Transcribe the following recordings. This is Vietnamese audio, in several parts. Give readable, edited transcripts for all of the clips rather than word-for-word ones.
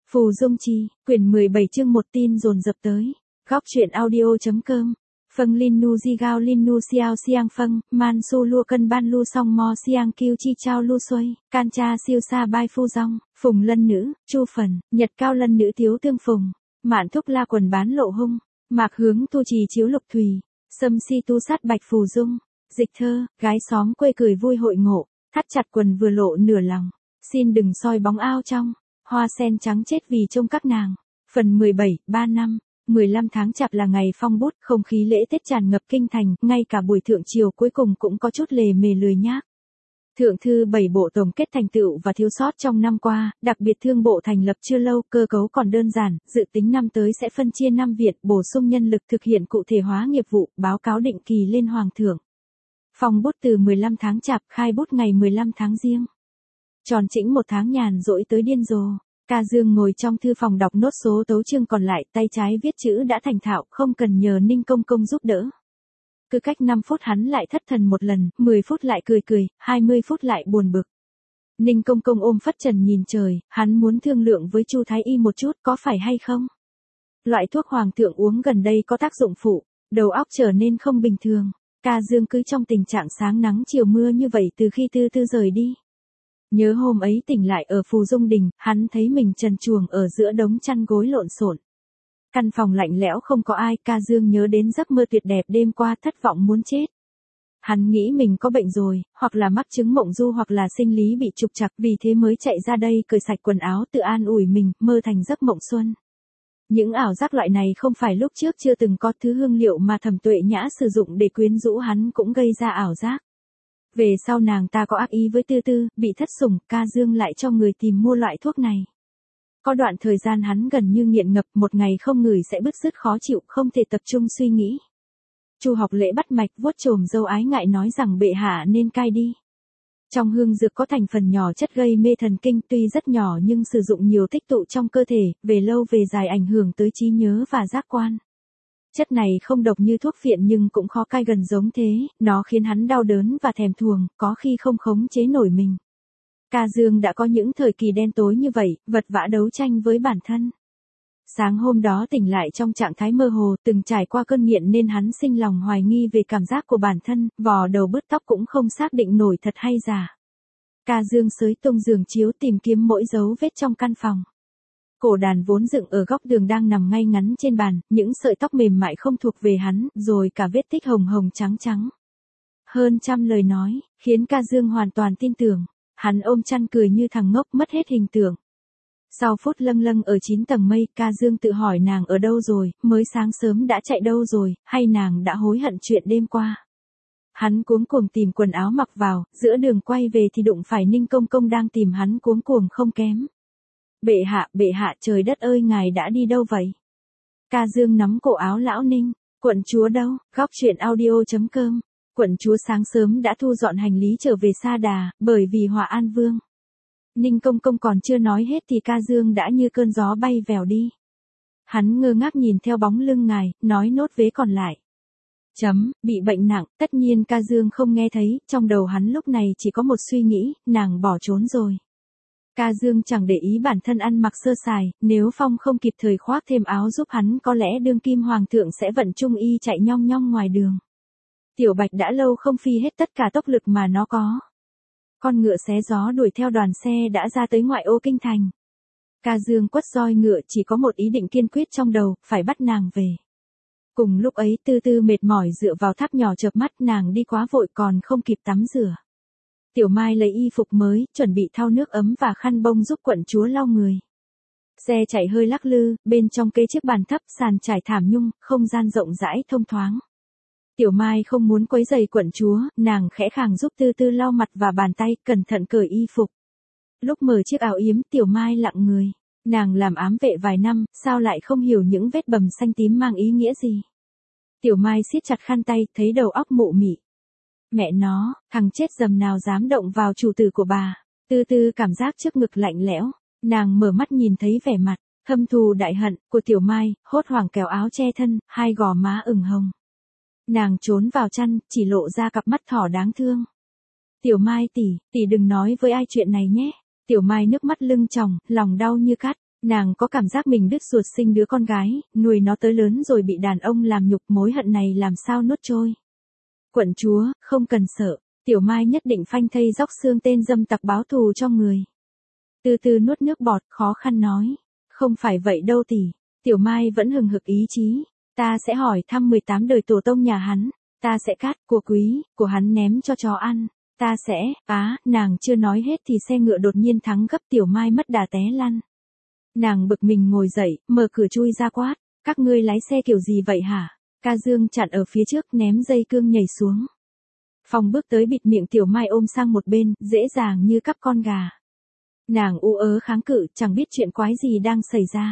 Phù Dung Chi, quyển 17 chương 1 tin dồn dập tới. Góc truyện audio.com. Phâng Linh Nu Di Gao Linh Nu Xiao Xiang Phâng, Man Su Lua Cân Ban Lu Song Mo Xiang Kiêu Chi Chao Lu Xuôi, Can Cha Siêu Sa Bai Phu Dong, Phùng Lân Nữ, Chu Phần, Nhật Cao Lân Nữ Tiếu Tương Phùng, Mạn Thúc La Quần Bán Lộ Hung, Mạc Hướng Tu Trì Chiếu Lục Thùy, Sâm Si Tu Sát Bạch Phù Dung, Dịch Thơ, Gái Xóm Quê Cười Vui Hội Ngộ, Thắt Chặt Quần Vừa Lộ Nửa Lòng, Xin Đừng Soi Bóng Ao Trong, Hoa Sen Trắng Chết Vì Trông Các Nàng. Phần 17, 3 năm, 15 tháng Chạp là ngày phong bút, không khí lễ Tết tràn ngập kinh thành, ngay cả buổi thượng triều cuối cùng cũng có chút lề mề lười nhác. Thượng thư 7 bộ tổng kết thành tựu và thiếu sót trong năm qua, đặc biệt thương bộ thành lập chưa lâu, cơ cấu còn đơn giản, dự tính năm tới sẽ phân chia 5 viện, bổ sung nhân lực thực hiện cụ thể hóa nghiệp vụ, báo cáo định kỳ lên Hoàng thượng. Phong bút từ 15 tháng Chạp, khai bút ngày 15 tháng Giêng. Tròn chỉnh một tháng nhàn rỗi tới điên rồ. Ca Dương ngồi trong thư phòng đọc nốt số tấu chương còn lại, tay trái viết chữ đã thành thạo, không cần nhờ Ninh Công Công giúp đỡ. Cứ cách 5 phút hắn lại thất thần một lần, 10 phút lại cười cười, 20 phút lại buồn bực. Ninh Công Công ôm phất trần nhìn trời, hắn muốn thương lượng với Chu Thái Y một chút, có phải hay không? Loại thuốc hoàng thượng uống gần đây có tác dụng phụ, đầu óc trở nên không bình thường. Ca Dương cứ trong tình trạng sáng nắng chiều mưa như vậy từ khi Tư Tư rời đi. Nhớ hôm ấy tỉnh lại ở Phù Dung Đình, hắn thấy mình trần truồng ở giữa đống chăn gối lộn xộn. Căn phòng lạnh lẽo không có ai, Ca Dương nhớ đến giấc mơ tuyệt đẹp đêm qua, thất vọng muốn chết. Hắn nghĩ mình có bệnh rồi, hoặc là mắc chứng mộng du hoặc là sinh lý bị trục trặc, vì thế mới chạy ra đây cởi sạch quần áo tự an ủi mình, mơ thành giấc mộng xuân. Những ảo giác loại này không phải lúc trước chưa từng có, thứ hương liệu mà Thẩm Tuệ Nhã sử dụng để quyến rũ hắn cũng gây ra ảo giác. Về sau nàng ta có ác ý với Tư Tư, bị thất sủng, Ca Dương lại cho người tìm mua loại thuốc này. Có đoạn thời gian hắn gần như nghiện ngập, một ngày không ngửi sẽ bứt rứt khó chịu, không thể tập trung suy nghĩ. Chu Học Lễ bắt mạch vuốt chồm râu ái ngại nói rằng bệ hạ nên cai đi. Trong hương dược có thành phần nhỏ chất gây mê thần kinh, tuy rất nhỏ nhưng sử dụng nhiều tích tụ trong cơ thể, về lâu về dài ảnh hưởng tới trí nhớ và giác quan. Chất này không độc như thuốc phiện nhưng cũng khó cai gần giống thế, nó khiến hắn đau đớn và thèm thuồng, có khi không khống chế nổi mình. Ca Dương đã có những thời kỳ đen tối như vậy, vật vã đấu tranh với bản thân. Sáng hôm đó tỉnh lại trong trạng thái mơ hồ, từng trải qua cơn nghiện nên hắn sinh lòng hoài nghi về cảm giác của bản thân, vò đầu bứt tóc cũng không xác định nổi thật hay giả. Ca Dương xới tung giường chiếu tìm kiếm mỗi dấu vết trong căn phòng. Cổ đàn vốn dựng ở góc tường đang nằm ngay ngắn trên bàn, những sợi tóc mềm mại không thuộc về hắn, rồi cả vết tích hồng hồng trắng trắng. Hơn trăm lời nói, khiến Ca Dương hoàn toàn tin tưởng. Hắn ôm chăn cười như thằng ngốc mất hết hình tượng. Sau phút lâng lâng ở 9 tầng mây, Ca Dương tự hỏi nàng ở đâu rồi, mới sáng sớm đã chạy đâu rồi, hay nàng đã hối hận chuyện đêm qua. Hắn cuống cuồng tìm quần áo mặc vào, giữa đường quay về thì đụng phải Ninh Công Công đang tìm hắn cuống cuồng không kém. Bệ hạ, trời đất ơi ngài đã đi đâu vậy? Ca Dương nắm cổ áo lão Ninh, quận chúa đâu? Góc truyện audio.com. Quận chúa sáng sớm đã thu dọn hành lý trở về Sa Đà, bởi vì Hòa An Vương. Ninh Công Công còn chưa nói hết thì Ca Dương đã như cơn gió bay vèo đi. Hắn ngơ ngác nhìn theo bóng lưng ngài, nói nốt vế còn lại. Bị bệnh nặng, tất nhiên Ca Dương không nghe thấy, trong đầu hắn lúc này chỉ có một suy nghĩ, nàng bỏ trốn rồi. Ca Dương chẳng để ý bản thân ăn mặc sơ sài, nếu Phong không kịp thời khoác thêm áo giúp hắn có lẽ đương kim hoàng thượng sẽ vận trung y chạy nhong nhong ngoài đường. Tiểu Bạch đã lâu không phi hết tất cả tốc lực mà nó có. Con ngựa xé gió đuổi theo đoàn xe đã ra tới ngoại ô kinh thành. Ca Dương quất roi ngựa chỉ có một ý định kiên quyết trong đầu, phải bắt nàng về. Cùng lúc ấy Tư Tư mệt mỏi dựa vào tháp nhỏ chợp mắt, nàng đi quá vội còn không kịp tắm rửa. Tiểu Mai lấy y phục mới, chuẩn bị thau nước ấm và khăn bông giúp quận chúa lau người. Xe chạy hơi lắc lư, bên trong kê chiếc bàn thấp, sàn trải thảm nhung, không gian rộng rãi thông thoáng. Tiểu Mai không muốn quấy rầy quận chúa, nàng khẽ khàng giúp Tư Tư lau mặt và bàn tay, cẩn thận cởi y phục. Lúc mở chiếc áo yếm, Tiểu Mai lặng người. Nàng làm ám vệ vài năm, sao lại không hiểu những vết bầm xanh tím mang ý nghĩa gì? Tiểu Mai siết chặt khăn tay, thấy đầu óc mụ mị. Mẹ nó, thằng chết dầm nào dám động vào chủ tử của bà. Tư Tư cảm giác trước ngực lạnh lẽo. Nàng mở mắt nhìn thấy vẻ mặt thâm thù đại hận của Tiểu Mai, hốt hoảng kéo áo che thân, hai gò má ửng hồng. Nàng trốn vào chăn, chỉ lộ ra cặp mắt thỏ đáng thương. Tiểu Mai tỷ đừng nói với ai chuyện này nhé. Tiểu Mai nước mắt lưng tròng, lòng đau như cắt. Nàng có cảm giác mình đứt ruột sinh đứa con gái, nuôi nó tới lớn rồi bị đàn ông làm nhục, mối hận này làm sao nuốt trôi. Quận chúa, không cần sợ, Tiểu Mai nhất định phanh thây róc xương tên dâm tặc báo thù cho người. Từ từ nuốt nước bọt, khó khăn nói. Không phải vậy đâu tỷ. Tiểu Mai vẫn hừng hực ý chí. Ta sẽ hỏi thăm 18 đời tổ tông nhà hắn. Ta sẽ cắt của quý, của hắn ném cho chó ăn. Ta sẽ, nàng chưa nói hết thì xe ngựa đột nhiên thắng gấp, Tiểu Mai mất đà té lăn. Nàng bực mình ngồi dậy, mở cửa chui ra quát. Các ngươi lái xe kiểu gì vậy hả? Ca Dương chặn ở phía trước ném dây cương nhảy xuống. Phong bước tới bịt miệng Tiểu Mai ôm sang một bên, dễ dàng như cắp con gà. Nàng u ớ kháng cự, chẳng biết chuyện quái gì đang xảy ra.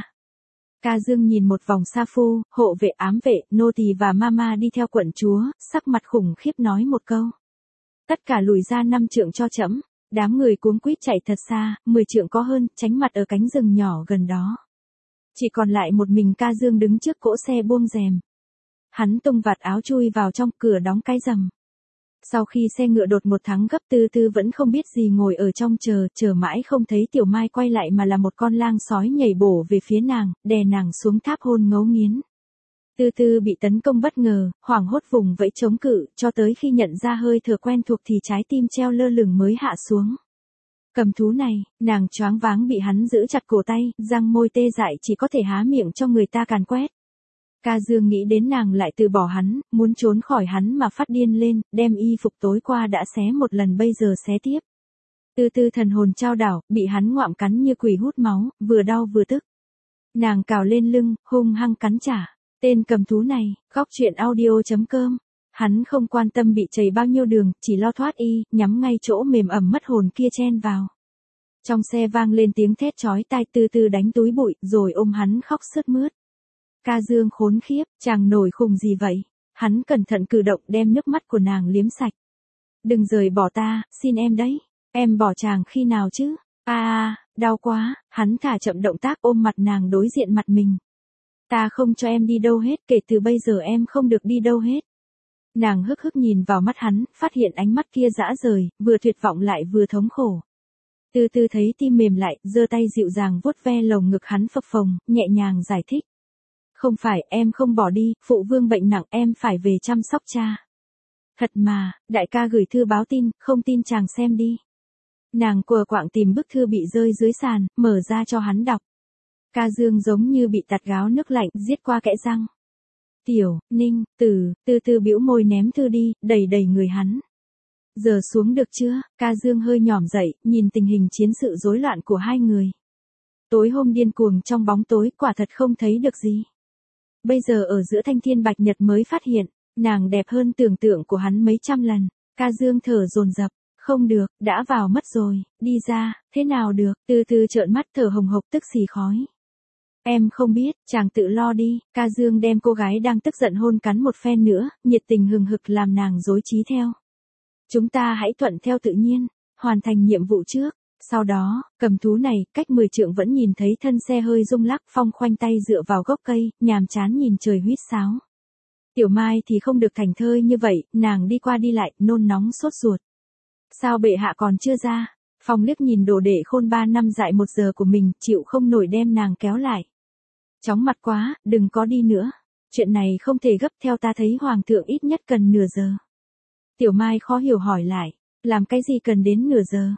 Ca Dương nhìn một vòng sa phu, hộ vệ, ám vệ, nô tỳ và mama đi theo quận chúa, sắc mặt khủng khiếp nói một câu. Tất cả lùi ra 5 trượng cho trẫm. Đám người cuống quýt chạy thật xa, 10 trượng có hơn, tránh mặt ở cánh rừng nhỏ gần đó. Chỉ còn lại một mình Ca Dương đứng trước cỗ xe buông rèm. Hắn tung vạt áo chui vào trong, cửa đóng cái rầm. Sau khi xe ngựa đột một thắng gấp, Tư Tư vẫn không biết gì ngồi ở trong chờ mãi không thấy Tiểu Mai quay lại mà là một con lang sói nhảy bổ về phía nàng, đè nàng xuống tháp hôn ngấu nghiến. Tư Tư bị tấn công bất ngờ, hoảng hốt vùng vẫy chống cự, cho tới khi nhận ra hơi thở quen thuộc thì trái tim treo lơ lửng mới hạ xuống. Cầm thú này, nàng choáng váng bị hắn giữ chặt cổ tay, răng môi tê dại chỉ có thể há miệng cho người ta càn quét. Ca Dương nghĩ đến nàng lại từ bỏ hắn, muốn trốn khỏi hắn mà phát điên lên, đem y phục tối qua đã xé một lần bây giờ xé tiếp. Tư Tư thần hồn chao đảo, bị hắn ngoạm cắn như quỷ hút máu, vừa đau vừa tức. Nàng cào lên lưng, hung hăng cắn trả. Tên cầm thú này, góc truyện audio.com. Hắn không quan tâm bị chảy bao nhiêu đường, chỉ lo thoát y, nhắm ngay chỗ mềm ẩm mất hồn kia chen vào. Trong xe vang lên tiếng thét chói tai, Tư Tư đánh túi bụi, rồi ôm hắn khóc sướt mướt. Ca Dương khốn khiếp, chàng nổi khùng gì vậy? Hắn cẩn thận cử động đem nước mắt của nàng liếm sạch. Đừng rời bỏ ta, xin em đấy. Em bỏ chàng khi nào chứ? Đau quá, hắn thả chậm động tác ôm mặt nàng đối diện mặt mình. Ta không cho em đi đâu hết, kể từ bây giờ em không được đi đâu hết. Nàng hức hức nhìn vào mắt hắn, phát hiện ánh mắt kia dã rời, vừa tuyệt vọng lại vừa thống khổ. Từ từ thấy tim mềm lại, giơ tay dịu dàng vuốt ve lồng ngực hắn phập phồng, nhẹ nhàng giải thích. Không phải, em không bỏ đi, phụ vương bệnh nặng, em phải về chăm sóc cha. Thật mà, đại ca gửi thư báo tin, không tin chàng xem đi. Nàng quờ quạng tìm bức thư bị rơi dưới sàn, mở ra cho hắn đọc. Ca Dương giống như bị tạt gáo nước lạnh, giết qua kẽ răng. Tiểu, Ninh, từ từ bĩu môi ném thư đi, đầy người hắn. Giờ xuống được chưa? Ca Dương hơi nhỏm dậy, nhìn tình hình chiến sự rối loạn của hai người. Tối hôm điên cuồng trong bóng tối, quả thật không thấy được gì. Bây giờ ở giữa thanh thiên bạch nhật mới phát hiện, nàng đẹp hơn tưởng tượng của hắn mấy trăm lần. Ca Dương thở dồn dập, không được, đã vào mất rồi, đi ra, thế nào được, từ từ trợn mắt thở hồng hộc tức xì khói. Em không biết, chàng tự lo đi. Ca Dương đem cô gái đang tức giận hôn cắn một phen nữa, nhiệt tình hừng hực làm nàng rối trí theo. Chúng ta hãy thuận theo tự nhiên, hoàn thành nhiệm vụ trước. Sau đó, cầm thú này, cách 10 trượng vẫn nhìn thấy thân xe hơi rung lắc, Phong khoanh tay dựa vào gốc cây, nhàm chán nhìn trời huýt sáo. Tiểu Mai thì không được thành thơi như vậy, nàng đi qua đi lại, nôn nóng sốt ruột. Sao bệ hạ còn chưa ra? Phong liếc nhìn đồ đệ khôn 3 năm dại 1 giờ của mình, chịu không nổi đem nàng kéo lại. Chóng mặt quá, đừng có đi nữa. Chuyện này không thể gấp, theo ta thấy hoàng thượng ít nhất cần nửa giờ. Tiểu Mai khó hiểu hỏi lại, làm cái gì cần đến nửa giờ?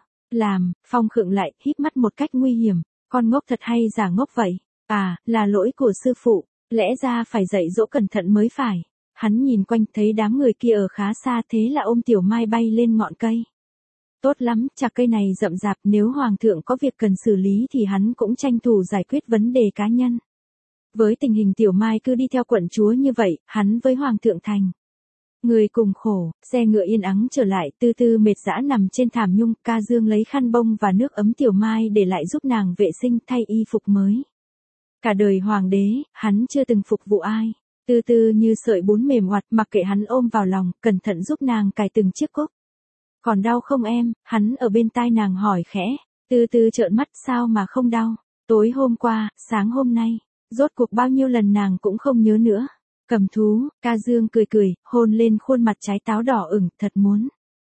Phong khựng lại, híp mắt một cách nguy hiểm, con ngốc thật hay giả ngốc vậy? Là lỗi của sư phụ, lẽ ra phải dạy dỗ cẩn thận mới phải. Hắn nhìn quanh thấy đám người kia ở khá xa, thế là ôm Tiểu Mai bay lên ngọn cây. Tốt lắm, chạc cây này rậm rạp, nếu hoàng thượng có việc cần xử lý thì hắn cũng tranh thủ giải quyết vấn đề cá nhân. Với tình hình Tiểu Mai cứ đi theo quận chúa như vậy, hắn với hoàng thượng thành người cùng khổ. Xe ngựa yên ắng trở lại, Tư Tư mệt dã nằm trên thảm nhung. Ca Dương lấy khăn bông và nước ấm Tiểu Mai để lại giúp nàng vệ sinh, thay y phục mới. Cả đời hoàng đế, hắn chưa từng phục vụ ai. Tư Tư như sợi bún mềm oặt, mặc kệ hắn ôm vào lòng, cẩn thận giúp nàng cài từng chiếc cúc. Còn đau không em? Hắn ở bên tai nàng hỏi khẽ. Tư Tư trợn mắt, sao mà không đau? Tối hôm qua, sáng hôm nay, rốt cuộc bao nhiêu lần nàng cũng không nhớ nữa. Cầm thú, Ca Dương cười, hôn lên khuôn mặt trái táo đỏ ửng, thật muốn.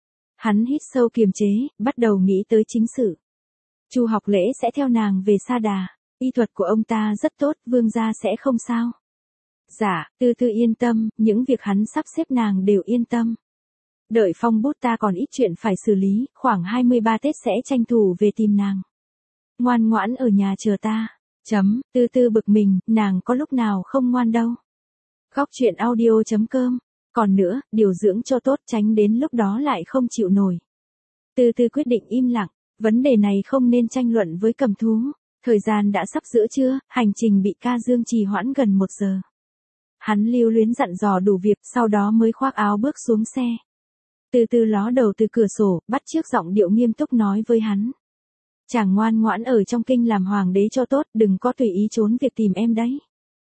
Hắn hít sâu kiềm chế, bắt đầu nghĩ tới chính sự. Chu Học Lễ sẽ theo nàng về Sa Đà. Y thuật của ông ta rất tốt, vương gia sẽ không sao. Dạ, Tư Tư yên tâm, những việc hắn sắp xếp nàng đều yên tâm. Đợi phong bút ta còn ít chuyện phải xử lý, khoảng 23 Tết sẽ tranh thủ về tìm nàng. Ngoan ngoãn ở nhà chờ ta. Tư Tư bực mình, nàng có lúc nào không ngoan đâu. Góc chuyện audio.com. Còn nữa, điều dưỡng cho tốt tránh đến lúc đó lại không chịu nổi. Tư Tư quyết định im lặng, vấn đề này không nên tranh luận với cầm thú. Thời gian đã sắp giữa trưa, hành trình bị ca dương trì hoãn gần 1 giờ. Hắn lưu luyến dặn dò đủ việc, sau đó mới khoác áo bước xuống xe. Từ từ ló đầu từ cửa sổ, bắt chước giọng điệu nghiêm túc nói với hắn. Chàng ngoan ngoãn ở trong kinh làm hoàng đế cho tốt, đừng có tùy ý trốn việc tìm em đấy.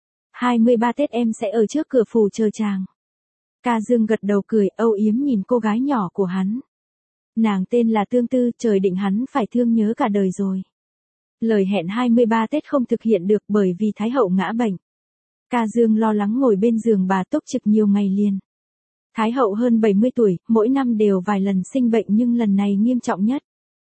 23 Tết em sẽ ở trước cửa phủ chờ chàng. Ca Dương gật đầu cười, âu yếm nhìn cô gái nhỏ của hắn. Nàng tên là Tương Tư, trời định hắn phải thương nhớ cả đời rồi. Lời hẹn 23 Tết không thực hiện được bởi vì Thái hậu ngã bệnh. Ca Dương lo lắng ngồi bên giường bà túc trực nhiều ngày liền. Thái hậu hơn 70 tuổi, mỗi năm đều vài lần sinh bệnh nhưng lần này nghiêm trọng nhất.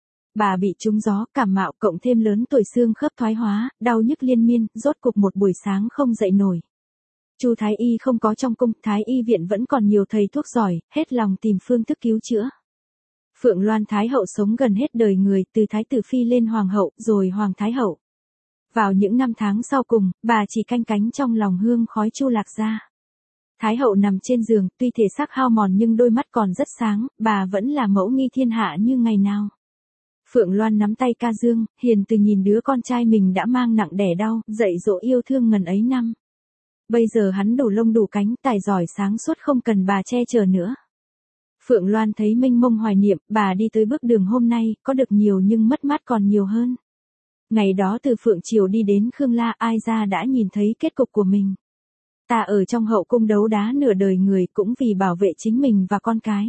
Bà bị trúng gió, cảm mạo cộng thêm lớn tuổi xương khớp thoái hóa, đau nhức liên miên, rốt cục một buổi sáng không dậy nổi. Chu Thái Y không có trong cung, Thái Y viện vẫn còn nhiều thầy thuốc giỏi, hết lòng tìm phương thức cứu chữa. Phượng Loan Thái hậu sống gần hết đời người, từ Thái tử Phi lên Hoàng hậu, rồi Hoàng Thái hậu. Vào những năm tháng sau cùng, bà chỉ canh cánh trong lòng hương khói Chu Lạc gia. Thái hậu nằm trên giường, tuy thể xác hao mòn nhưng đôi mắt còn rất sáng, bà vẫn là mẫu nghi thiên hạ như ngày nào. Phượng Loan nắm tay Ca Dương, hiền từ nhìn đứa con trai mình đã mang nặng đẻ đau, dạy dỗ yêu thương ngần ấy năm. Bây giờ hắn đủ lông đủ cánh, tài giỏi sáng suốt không cần bà che chở nữa. Phượng Loan thấy mênh mông hoài niệm, bà đi tới bước đường hôm nay, có được nhiều nhưng mất mát còn nhiều hơn. Ngày đó từ Phượng Triều đi đến Khương La, ai ra đã nhìn thấy kết cục của mình. Ta ở trong hậu cung đấu đá nửa đời người cũng vì bảo vệ chính mình và con cái.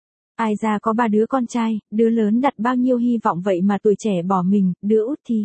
Ai ra có 3 đứa con trai, đứa lớn đặt bao nhiêu hy vọng vậy mà tuổi trẻ bỏ mình, đứa út thì.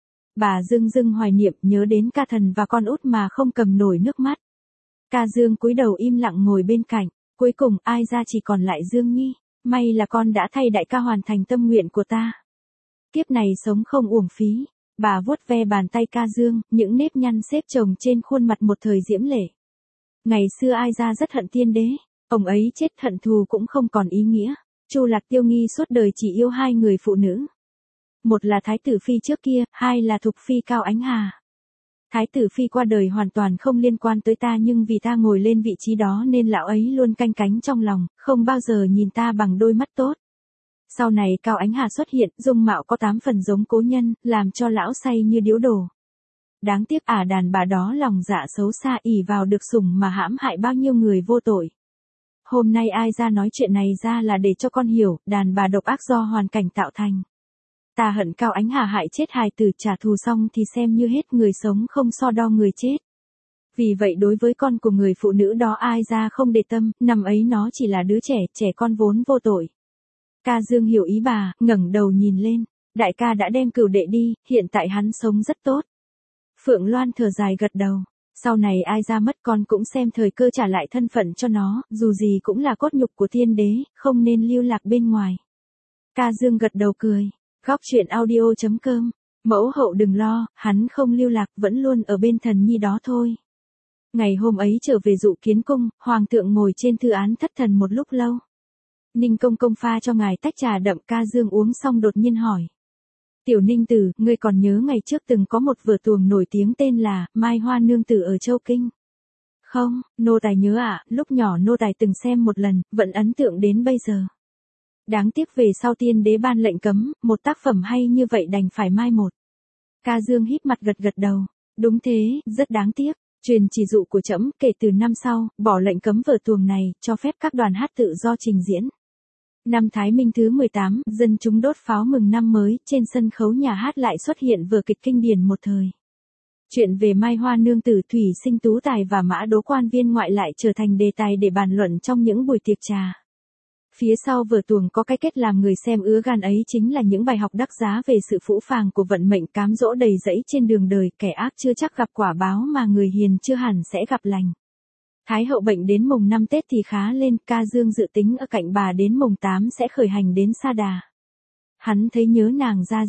Bà dưng dưng hoài niệm nhớ đến ca thần và con út mà không cầm nổi nước mắt. Ca Dương cúi đầu im lặng ngồi bên cạnh, cuối cùng ai ra chỉ còn lại Dương Nhi, may là con đã thay đại ca hoàn thành tâm nguyện của ta. Kiếp này sống không uổng phí. Bà vuốt ve bàn tay Ca Dương, những nếp nhăn xếp chồng trên khuôn mặt một thời diễm lệ. Ngày xưa ai ra rất hận tiên đế, ông ấy chết hận thù cũng không còn ý nghĩa. Chu Lạc Tiêu Nghi suốt đời chỉ yêu 2 người phụ nữ. Một là Thái tử Phi trước kia, 2 là Thục Phi Cao Ánh Hà. Thái tử Phi qua đời hoàn toàn không liên quan tới ta nhưng vì ta ngồi lên vị trí đó nên lão ấy luôn canh cánh trong lòng, không bao giờ nhìn ta bằng đôi mắt tốt. Sau này Cao Ánh Hà xuất hiện, dung mạo có 8 phần giống cố nhân, làm cho lão say như điếu đổ. Đáng tiếc đàn bà đó lòng dạ xấu xa ỷ vào được sủng mà hãm hại bao nhiêu người vô tội. Hôm nay ai ra nói chuyện này ra là để cho con hiểu, đàn bà độc ác do hoàn cảnh tạo thành. Ta hận Cao Ánh Hà hại chết hài tử, trả thù xong thì xem như hết, người sống không so đo người chết. Vì vậy đối với con của người phụ nữ đó ai ra không để tâm, năm ấy nó chỉ là đứa trẻ con vốn vô tội. Ca Dương hiểu ý bà, ngẩng đầu nhìn lên, đại ca đã đem cửu đệ đi, hiện tại hắn sống rất tốt. Phượng Loan thở dài gật đầu, sau này ai ra mất con cũng xem thời cơ trả lại thân phận cho nó, dù gì cũng là cốt nhục của thiên đế, không nên lưu lạc bên ngoài. Ca Dương gật đầu cười, góc chuyện audio.com, mẫu hậu đừng lo, hắn không lưu lạc vẫn luôn ở bên thần nhi đó thôi. Ngày hôm ấy trở về Dụ Kiến cung, hoàng thượng ngồi trên thư án thất thần một lúc lâu. Ninh công công pha cho ngài tách trà đậm. Ca Dương uống xong đột nhiên hỏi. Tiểu Ninh tử, ngươi còn nhớ ngày trước từng có một vở tuồng nổi tiếng tên là Mai Hoa Nương Tử ở Châu Kinh? Không, nô tài nhớ lúc nhỏ nô tài từng xem một lần, vẫn ấn tượng đến bây giờ. Đáng tiếc về sau tiên đế ban lệnh cấm, một tác phẩm hay như vậy đành phải mai một. Ca Dương híp mặt gật đầu, đúng thế, rất đáng tiếc. Truyền chỉ dụ của trẫm, kể từ năm sau, bỏ lệnh cấm vở tuồng này, cho phép các đoàn hát tự do trình diễn. Năm Thái Minh thứ 18, dân chúng đốt pháo mừng năm mới, trên sân khấu nhà hát lại xuất hiện vở kịch kinh điển một thời. Chuyện về Mai Hoa Nương Tử, Thủy Sinh Tú Tài và Mã Đố Quan Viên Ngoại lại trở thành đề tài để bàn luận trong những buổi tiệc trà. Phía sau vở tuồng có cái kết làm người xem ứa gan ấy chính là những bài học đắt giá về sự phũ phàng của vận mệnh cám dỗ đầy rẫy trên đường đời, kẻ ác chưa chắc gặp quả báo mà người hiền chưa hẳn sẽ gặp lành. Thái hậu bệnh đến mùng 5 Tết thì khá lên, Ca Dương dự tính ở cạnh bà đến mùng 8 sẽ khởi hành đến Sa Đà. Hắn thấy nhớ nàng da diết,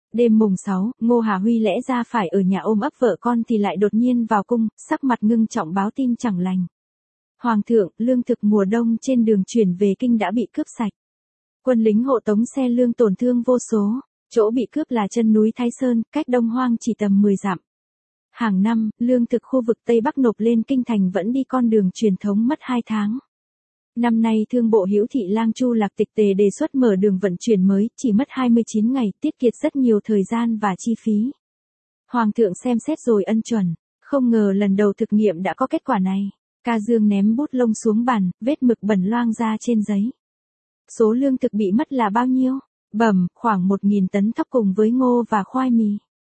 Đêm mùng 6, Ngô Hà Huy lẽ ra phải ở nhà ôm ấp vợ con thì lại đột nhiên vào cung, sắc mặt ngưng trọng báo tin chẳng lành. Hoàng thượng, lương thực mùa đông trên đường chuyển về kinh đã bị cướp sạch. Quân lính hộ tống xe lương tổn thương vô số, chỗ bị cướp là chân núi Thái Sơn, cách Đông Hoang chỉ tầm 10 dặm. Hàng năm, lương thực khu vực Tây Bắc nộp lên kinh thành vẫn đi con đường truyền thống mất 2 tháng. Năm nay thương bộ Hữu Thị Lang Chu Lạc Tịch Tề đề xuất mở đường vận chuyển mới, chỉ mất 29 ngày, tiết kiệm rất nhiều thời gian và chi phí. Hoàng thượng xem xét rồi ân chuẩn, không ngờ lần đầu thực nghiệm đã có kết quả này. Ca Dương ném bút lông xuống bàn, vết mực bẩn loang ra trên giấy. Số lương thực bị mất là bao nhiêu? Bẩm, khoảng 1.000 tấn thóc cùng với ngô và khoai mì.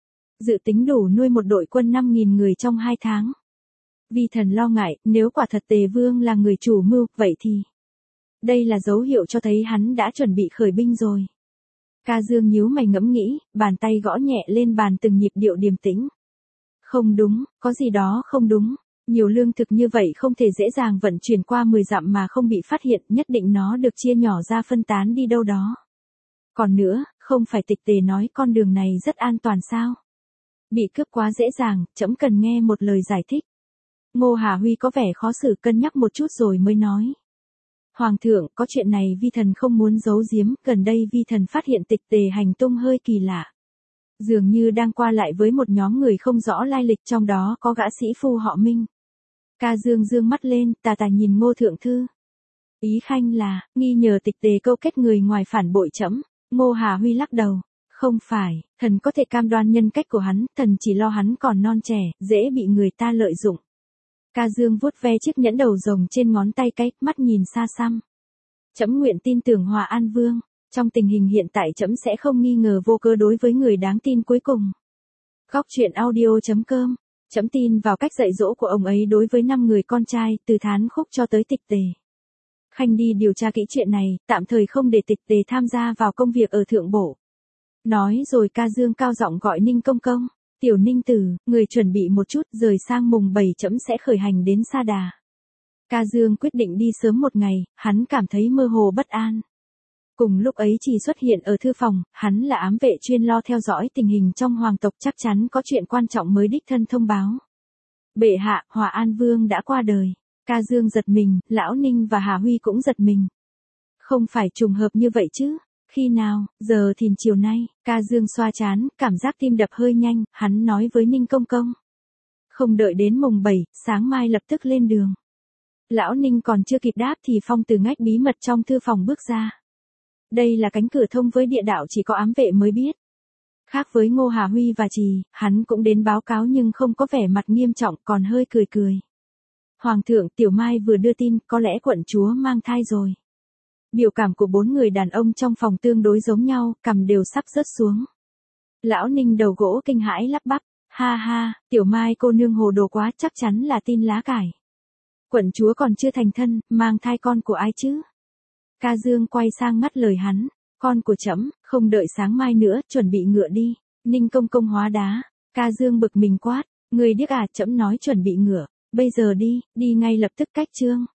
Dự tính đủ nuôi một đội quân 5.000 người trong 2 tháng. Vi thần lo ngại, nếu quả thật Tề Vương là người chủ mưu, vậy thì... Đây là dấu hiệu cho thấy hắn đã chuẩn bị khởi binh rồi. Ca Dương nhíu mày ngẫm nghĩ, bàn tay gõ nhẹ lên bàn từng nhịp điệu điềm tĩnh. Không đúng, có gì đó không đúng. Nhiều lương thực như vậy không thể dễ dàng vận chuyển qua 10 dặm mà không bị phát hiện, nhất định nó được chia nhỏ ra phân tán đi đâu đó. Còn nữa, không phải Tịch Tề nói con đường này rất an toàn sao? Bị cướp quá dễ dàng, trẫm cần nghe một lời giải thích. Ngô Hà Huy có vẻ khó xử, cân nhắc một chút rồi mới nói. Hoàng thượng, có chuyện này vi thần không muốn giấu giếm, gần đây vi thần phát hiện Tịch Tề hành tung hơi kỳ lạ. Dường như đang qua lại với một nhóm người không rõ lai lịch, trong đó có gã sĩ phu họ Minh. Ca Dương dương mắt lên, tà tà nhìn Ngô thượng thư. Ý khanh là, nghi nhờ Tịch Tề câu kết người ngoài phản bội trẫm. Ngô Hà Huy lắc đầu. Không phải, thần có thể cam đoan nhân cách của hắn, thần chỉ lo hắn còn non trẻ, dễ bị người ta lợi dụng. Ca Dương vuốt ve chiếc nhẫn đầu rồng trên ngón tay cái, mắt nhìn xa xăm. Trẫm nguyện tin tưởng Hòa An Vương, trong tình hình hiện tại trẫm sẽ không nghi ngờ vô cớ đối với người đáng tin cuối cùng. Góc truyện audio.com, trẫm tin vào cách dạy dỗ của ông ấy đối với 5 người con trai, từ Thán Khúc cho tới Tịch Tề. Khanh đi điều tra kỹ chuyện này, tạm thời không để Tịch Tề tham gia vào công việc ở thượng bộ. Nói rồi Ca Dương cao giọng gọi Ninh công công. Tiểu Ninh tử, người chuẩn bị một chút, rời sang mùng 7 trẫm sẽ khởi hành đến Sa Đà. Ca Dương quyết định đi sớm một ngày, hắn cảm thấy mơ hồ bất an. Cùng lúc ấy chỉ xuất hiện ở thư phòng, hắn là ám vệ chuyên lo theo dõi tình hình trong hoàng tộc, chắc chắn có chuyện quan trọng mới đích thân thông báo. Bệ hạ, Hòa An Vương đã qua đời. Ca Dương giật mình, Lão Ninh và Hà Huy cũng giật mình. Không phải trùng hợp như vậy chứ? Khi nào? Giờ thìn chiều nay. Ca Dương xoa trán, cảm giác tim đập hơi nhanh, hắn nói với Ninh công công. Không đợi đến mùng 7, sáng mai lập tức lên đường. Lão Ninh còn chưa kịp đáp thì Phong từ ngách bí mật trong thư phòng bước ra. Đây là cánh cửa thông với địa đạo chỉ có ám vệ mới biết. Khác với Ngô Hà Huy và Trì, hắn cũng đến báo cáo nhưng không có vẻ mặt nghiêm trọng, còn hơi cười cười. Hoàng thượng, Tiểu Mai vừa đưa tin, có lẽ quận chúa mang thai rồi. Biểu cảm của 4 người đàn ông trong phòng tương đối giống nhau, cằm đều sắp rớt xuống. Lão Ninh đầu gỗ kinh hãi lắp bắp, ha ha, Tiểu Mai cô nương hồ đồ quá, chắc chắn là tin lá cải. Quận chúa còn chưa thành thân, mang thai con của ai chứ? Ca Dương quay sang ngắt lời hắn, con của trẫm, không đợi sáng mai nữa, chuẩn bị ngựa đi. Ninh công công hóa đá. Ca Dương bực mình quát, người điếc à, trẫm nói chuẩn bị ngựa, bây giờ đi, đi ngay lập tức cách chương.